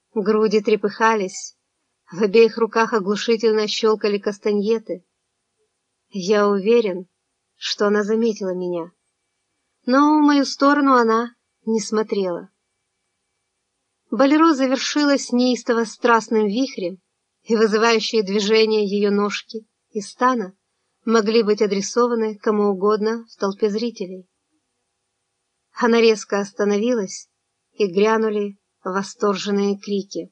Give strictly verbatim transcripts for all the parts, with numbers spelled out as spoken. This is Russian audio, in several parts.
груди трепыхались, в обеих руках оглушительно щелкали кастаньеты. Я уверен, что она заметила меня, но в мою сторону она не смотрела. Болеро завершилось неистово страстным вихрем, и вызывающие движения ее ножки и стана могли быть адресованы кому угодно в толпе зрителей. Она резко остановилась, и грянули восторженные крики.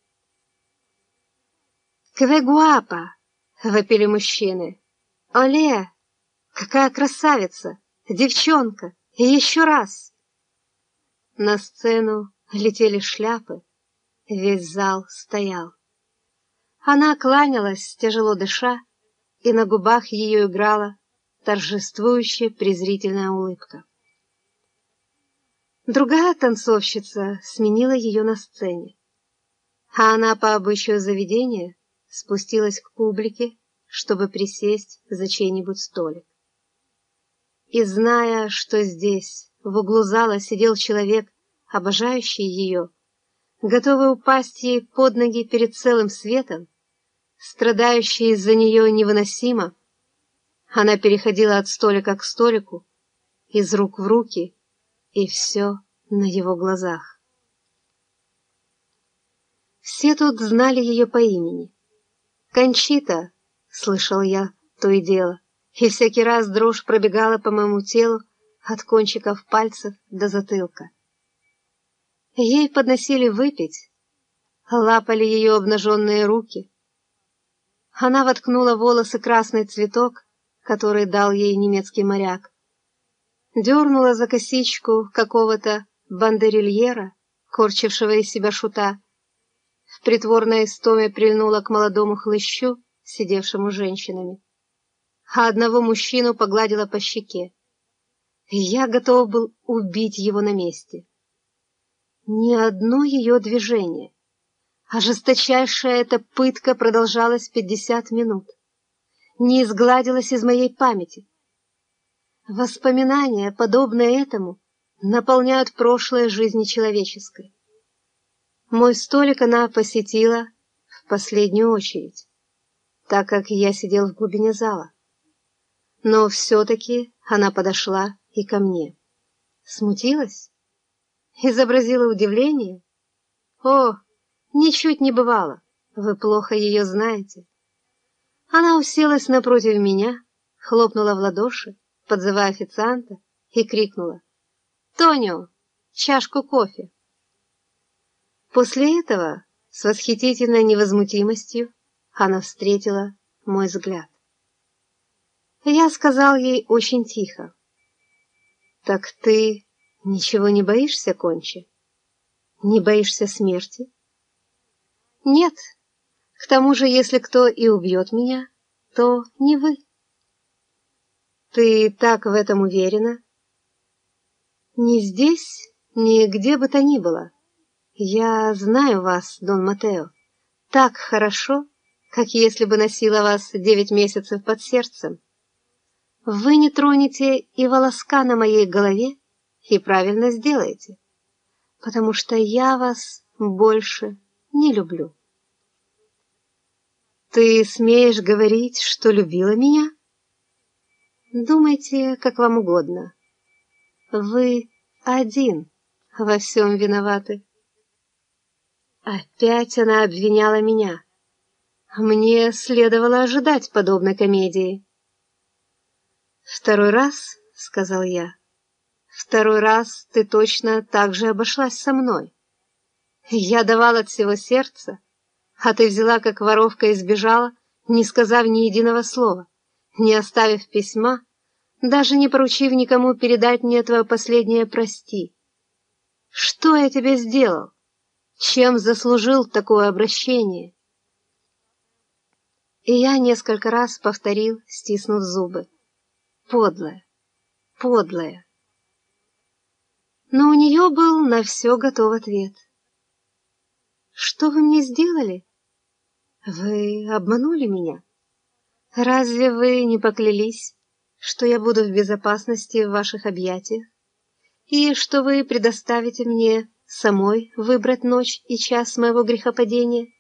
«Кве гуапа!» — вопили мужчины. «Оле! Какая красавица! Девчонка! И еще раз!» На сцену летели шляпы, весь зал стоял. Она кланялась, тяжело дыша, и на губах ее играла торжествующая презрительная улыбка. Другая танцовщица сменила ее на сцене, а она по обычаю заведения спустилась к публике, чтобы присесть за чей-нибудь столик. И зная, что здесь, в углу зала, сидел человек, обожающий ее, готовый упасть ей под ноги перед целым светом, страдающий из-за нее невыносимо, она переходила от столика к столику, из рук в руки, и все на его глазах. Все тут знали ее по имени. «Кончита», — слышал я то и дело, и всякий раз дрожь пробегала по моему телу от кончиков пальцев до затылка. Ей подносили выпить, лапали ее обнаженные руки. Она воткнула в волосы красный цветок, который дал ей немецкий моряк, дернула за косичку какого-то бандерильера, корчившего из себя шута, в притворной истоме прильнула к молодому хлыщу, сидевшему с женщинами, а одного мужчину погладила по щеке. Я готов был убить его на месте. Ни одно ее движение, а жесточайшая эта пытка продолжалась пятьдесят минут, не изгладилась из моей памяти. Воспоминания, подобные этому, наполняют прошлое жизни человеческой. Мой столик она посетила в последнюю очередь, так как я сидел в глубине зала. Но все-таки она подошла и ко мне. Смутилась? Изобразила удивление? О, ничуть не бывало, вы плохо ее знаете. Она уселась напротив меня, хлопнула в ладоши, подзывая официанта, и крикнула: «Тонио, чашку кофе!» После этого с восхитительной невозмутимостью она встретила мой взгляд. Я сказал ей очень тихо: «Так ты ничего не боишься, Кончи? Не боишься смерти?» «Нет. К тому же, если кто и убьет меня, то не вы». «Ты так в этом уверена?» «Ни здесь, ни где бы то ни было. Я знаю вас, Дон Матео, так хорошо, как если бы носила вас девять месяцев под сердцем. Вы не тронете и волоска на моей голове, и правильно сделаете, потому что я вас больше не люблю». «Ты смеешь говорить, что любила меня?» «Думайте, как вам угодно. Вы один во всем виноваты». Опять она обвиняла меня. Мне следовало ожидать подобной комедии. «Второй раз, — сказал я, — второй раз ты точно так же обошлась со мной. Я давал от всего сердца, а ты взяла, как воровка, и сбежала, не сказав ни единого слова, не оставив письма, даже не поручив никому передать мне твое последнее «прости». Что я тебе сделал? Чем заслужил такое обращение?» И я несколько раз повторил, стиснув зубы: «Подлая, подлая». Но у нее был на все готов ответ. «Что вы мне сделали? Вы обманули меня. Разве вы не поклялись, что я буду в безопасности в ваших объятиях, и что вы предоставите мне самой выбрать ночь и час моего грехопадения?